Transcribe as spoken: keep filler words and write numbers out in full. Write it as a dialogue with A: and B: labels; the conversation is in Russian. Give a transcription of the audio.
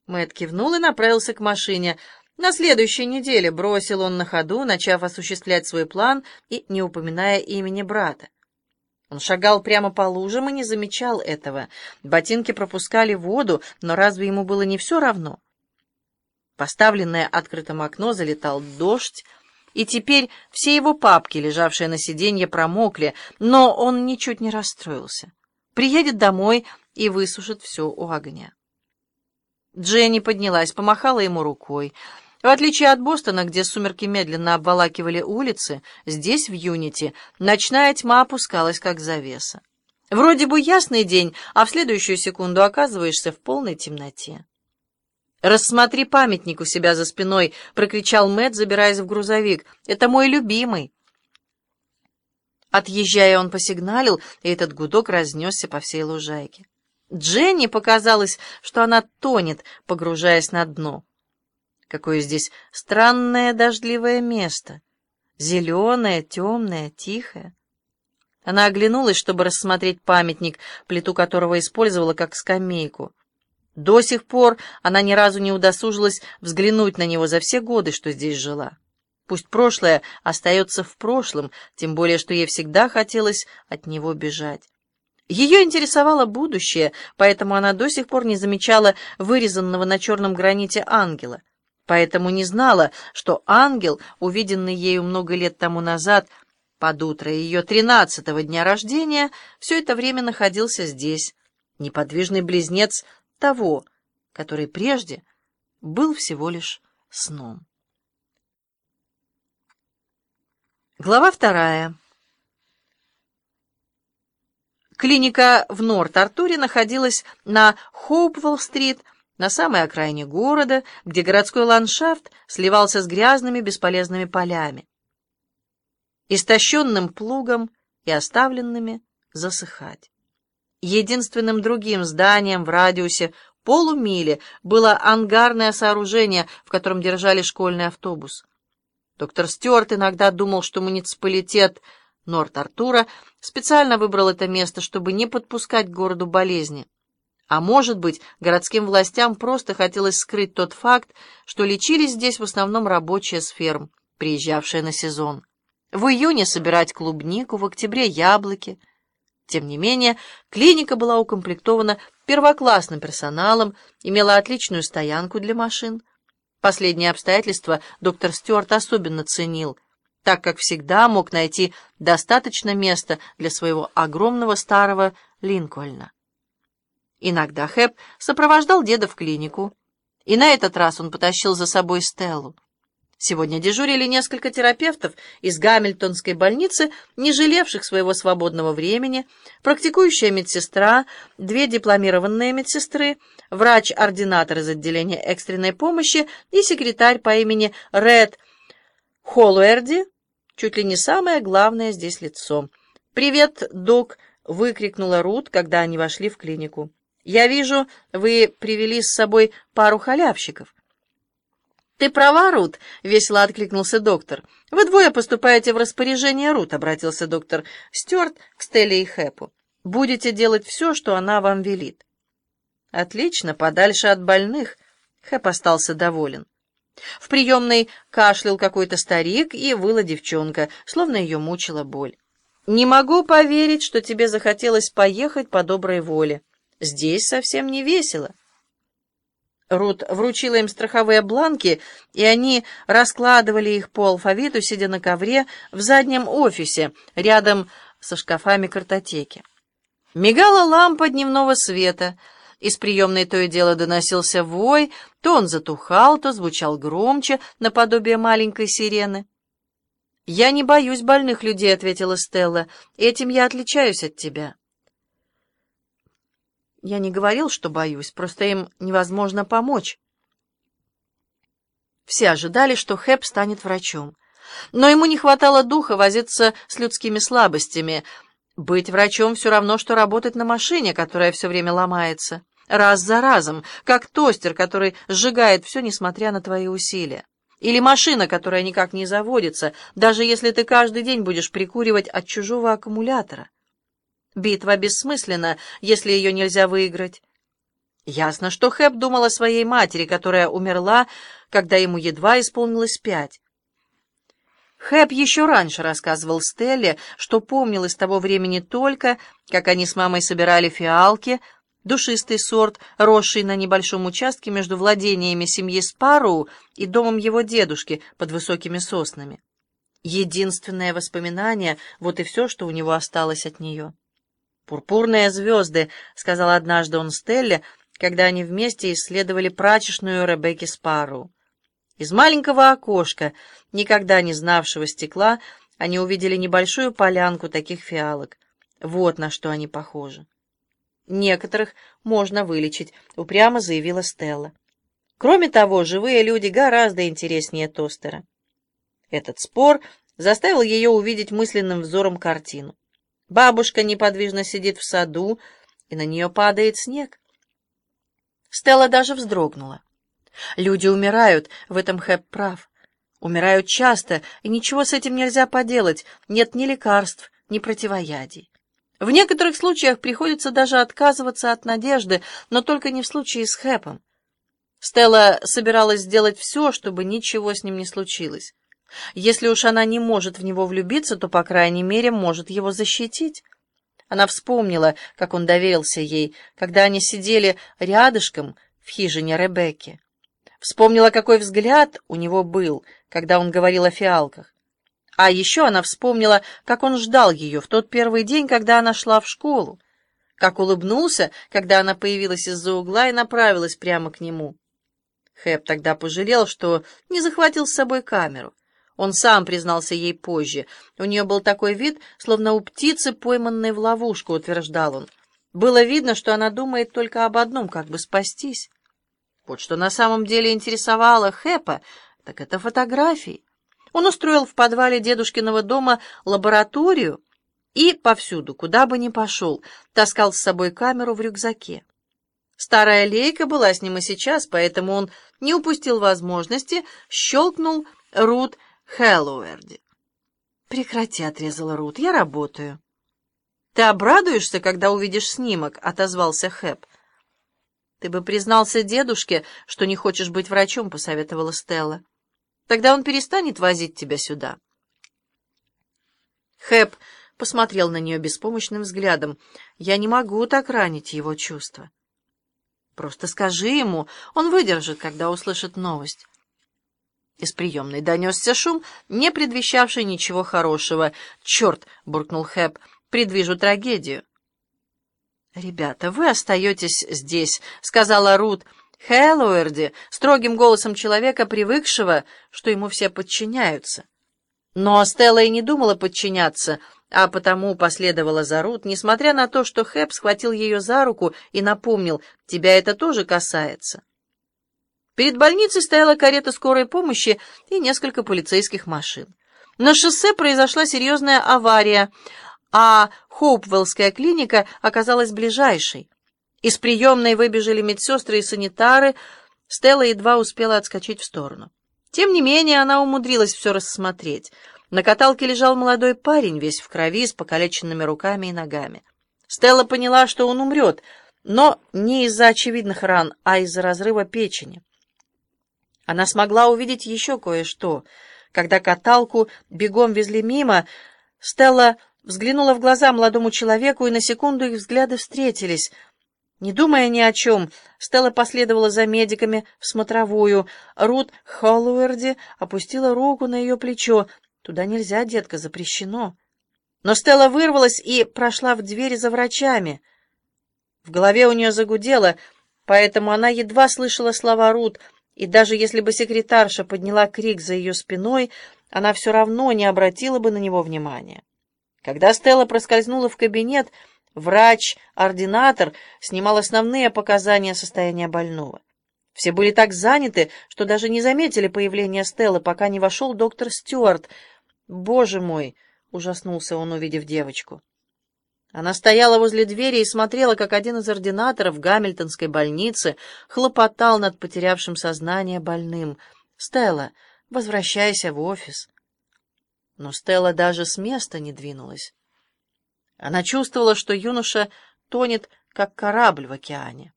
A: Мэтт кивнул и направился к машине. На следующей неделе бросил он на ходу, начав осуществлять свой план и не упоминая имени брата. Он шагал прямо по лужам и не замечал этого. Ботинки пропускали воду, но разве ему было не все равно? В поставленное открытым окно залетал дождь, и теперь все его папки, лежавшие на сиденье, промокли, но он ничуть не расстроился. Приедет домой и высушит все у огня. Дженни поднялась, помахала ему рукой. В отличие от Бостона, где сумерки медленно обволакивали улицы, здесь, в Юнити, ночная тьма опускалась, как завеса. Вроде бы ясный день, а в следующую секунду оказываешься в полной темноте. «Рассмотри памятник у себя за спиной!» — прокричал Мэтт, забираясь в грузовик. «Это мой любимый!» Отъезжая, он посигналил, и этот гудок разнесся по всей лужайке. Дженни показалось, что она тонет, погружаясь на дно. Какое здесь странное дождливое место. Зеленое, темное, тихое. Она оглянулась, чтобы рассмотреть памятник, плиту которого использовала как скамейку. До сих пор она ни разу не удосужилась взглянуть на него за все годы, что здесь жила. Пусть прошлое остается в прошлом, тем более, что ей всегда хотелось от него бежать. Ее интересовало будущее, поэтому она до сих пор не замечала вырезанного на черном граните ангела. Поэтому не знала, что ангел, увиденный ею много лет тому назад, под утро ее тринадцатого дня рождения, все это время находился здесь, неподвижный близнец того, который прежде был всего лишь сном. Глава вторая. Клиника в Норт-Артуре находилась на Хоупвелл-стрит, на самой окраине города, где городской ландшафт сливался с грязными бесполезными полями, истощенным плугом и оставленными засыхать. Единственным другим зданием в радиусе полумили было ангарное сооружение, в котором держали школьный автобус. Доктор Стюарт иногда думал, что муниципалитет Норт-Артура специально выбрал это место, чтобы не подпускать к городу болезни. А может быть, городским властям просто хотелось скрыть тот факт, что лечились здесь в основном рабочие с ферм, приезжавшие на сезон. В июне собирать клубнику, в октябре яблоки. Тем не менее, клиника была укомплектована первоклассным персоналом, имела отличную стоянку для машин. Последнее обстоятельство доктор Стюарт особенно ценил, так как всегда мог найти достаточно места для своего огромного старого Линкольна. Иногда Хэп сопровождал деда в клинику, и на этот раз он потащил за собой Стеллу. Сегодня дежурили несколько терапевтов из Гамильтонской больницы, не жалевших своего свободного времени, практикующая медсестра, две дипломированные медсестры, врач-ординатор из отделения экстренной помощи и секретарь по имени Ред Холлуэрди, чуть ли не самое главное здесь лицо. «Привет, док!» — выкрикнула Рут, когда они вошли в клинику. «Я вижу, вы привели с собой пару халявщиков». «Ты права, Рут», — весело откликнулся доктор. «Вы двое поступаете в распоряжение Рут», — обратился доктор Стюарт к Стелле и Хэпу. «Будете делать все, что она вам велит». «Отлично, подальше от больных», — Хэп остался доволен. В приемной кашлял какой-то старик, и выла девчонка, словно ее мучила боль. «Не могу поверить, что тебе захотелось поехать по доброй воле. Здесь совсем не весело». Рут вручила им страховые бланки, и они раскладывали их по алфавиту, сидя на ковре в заднем офисе, рядом со шкафами картотеки. Мигала лампа дневного света. Из приемной то и дело доносился вой, то он затухал, то звучал громче, наподобие маленькой сирены. «Я не боюсь больных людей», — ответила Стелла. «Этим я отличаюсь от тебя». «Я не говорил, что боюсь, просто им невозможно помочь». Все ожидали, что Хэп станет врачом. Но ему не хватало духа возиться с людскими слабостями. Быть врачом все равно, что работать на машине, которая все время ломается. Раз за разом, как тостер, который сжигает все, несмотря на твои усилия. Или машина, которая никак не заводится, даже если ты каждый день будешь прикуривать от чужого аккумулятора. Битва бессмысленна, если ее нельзя выиграть. Ясно, что Хэп думал о своей матери, которая умерла, когда ему едва исполнилось пять. Хэп еще раньше рассказывал Стелле, что помнил из того времени только, как они с мамой собирали фиалки, душистый сорт, росший на небольшом участке между владениями семьи Спарроу и домом его дедушки под высокими соснами. Единственное воспоминание, вот и все, что у него осталось от нее. «Пурпурные звезды», — сказал однажды он Стелле, когда они вместе исследовали прачечную Ребекки Спарроу. Из маленького окошка, никогда не знавшего стекла, они увидели небольшую полянку таких фиалок. Вот на что они похожи. «Некоторых можно вылечить», — упрямо заявила Стелла. «Кроме того, живые люди гораздо интереснее тостера». Этот спор заставил ее увидеть мысленным взором картину. Бабушка неподвижно сидит в саду, и на нее падает снег. Стелла даже вздрогнула. Люди умирают, в этом Хэп прав. Умирают часто, и ничего с этим нельзя поделать, нет ни лекарств, ни противоядий. В некоторых случаях приходится даже отказываться от надежды, но только не в случае с Хэпом. Стелла собиралась сделать все, чтобы ничего с ним не случилось. Если уж она не может в него влюбиться, то, по крайней мере, может его защитить. Она вспомнила, как он доверился ей, когда они сидели рядышком в хижине Ребекки. Вспомнила, какой взгляд у него был, когда он говорил о фиалках. А еще она вспомнила, как он ждал ее в тот первый день, когда она шла в школу, как улыбнулся, когда она появилась из-за угла и направилась прямо к нему. Хэп тогда пожалел, что не захватил с собой камеру. Он сам признался ей позже. У нее был такой вид, словно у птицы, пойманной в ловушку, утверждал он. Было видно, что она думает только об одном, как бы спастись. Вот что на самом деле интересовало Хэпа, так это фотографии. Он устроил в подвале дедушкиного дома лабораторию и повсюду, куда бы ни пошел, таскал с собой камеру в рюкзаке. Старая лейка была с ним и сейчас, поэтому он не упустил возможности, щелкнул Рут Хэллоуэрди. «Прекрати», — отрезала Рут, — «я работаю». «Ты обрадуешься, когда увидишь снимок», — отозвался Хэп. «Ты бы признался дедушке, что не хочешь быть врачом», — посоветовала Стелла. «Тогда он перестанет возить тебя сюда». Хэп посмотрел на нее беспомощным взглядом. «Я не могу так ранить его чувства». «Просто скажи ему, он выдержит, когда услышит новость». Из приемной донесся шум, не предвещавший ничего хорошего. «Черт!» — буркнул Хэп. «Предвижу трагедию». «Ребята, вы остаетесь здесь», — сказала Рут Хэллоуэрди строгим голосом человека, привыкшего, что ему все подчиняются. Но Стелла и не думала подчиняться, а потому последовала за Рут, несмотря на то, что Хэп схватил ее за руку и напомнил: «Тебя это тоже касается». Перед больницей стояла карета скорой помощи и несколько полицейских машин. На шоссе произошла серьезная авария, а Хоупвеллская клиника оказалась ближайшей. Из приемной выбежали медсестры и санитары. Стелла едва успела отскочить в сторону. Тем не менее, она умудрилась все рассмотреть. На каталке лежал молодой парень, весь в крови, с покалеченными руками и ногами. Стелла поняла, что он умрет, но не из-за очевидных ран, а из-за разрыва печени. Она смогла увидеть еще кое-что. Когда каталку бегом везли мимо, Стелла взглянула в глаза молодому человеку, и на секунду их взгляды встретились. Не думая ни о чем, Стелла последовала за медиками в смотровую. Рут Хэллоуэрди опустила руку на ее плечо. «Туда нельзя, детка, запрещено». Но Стелла вырвалась и прошла в дверь за врачами. В голове у нее загудело, поэтому она едва слышала слова Рут, и даже если бы секретарша подняла крик за ее спиной, она все равно не обратила бы на него внимания. Когда Стелла проскользнула в кабинет, врач-ординатор снимал основные показания состояния больного. Все были так заняты, что даже не заметили появления Стеллы, пока не вошел доктор Стюарт. «Боже мой!» — ужаснулся он, увидев девочку. Она стояла возле двери и смотрела, как один из ординаторов Гамильтонской больницы хлопотал над потерявшим сознание больным. «Стелла, возвращайся в офис». Но Стелла даже с места не двинулась. Она чувствовала, что юноша тонет, как корабль в океане.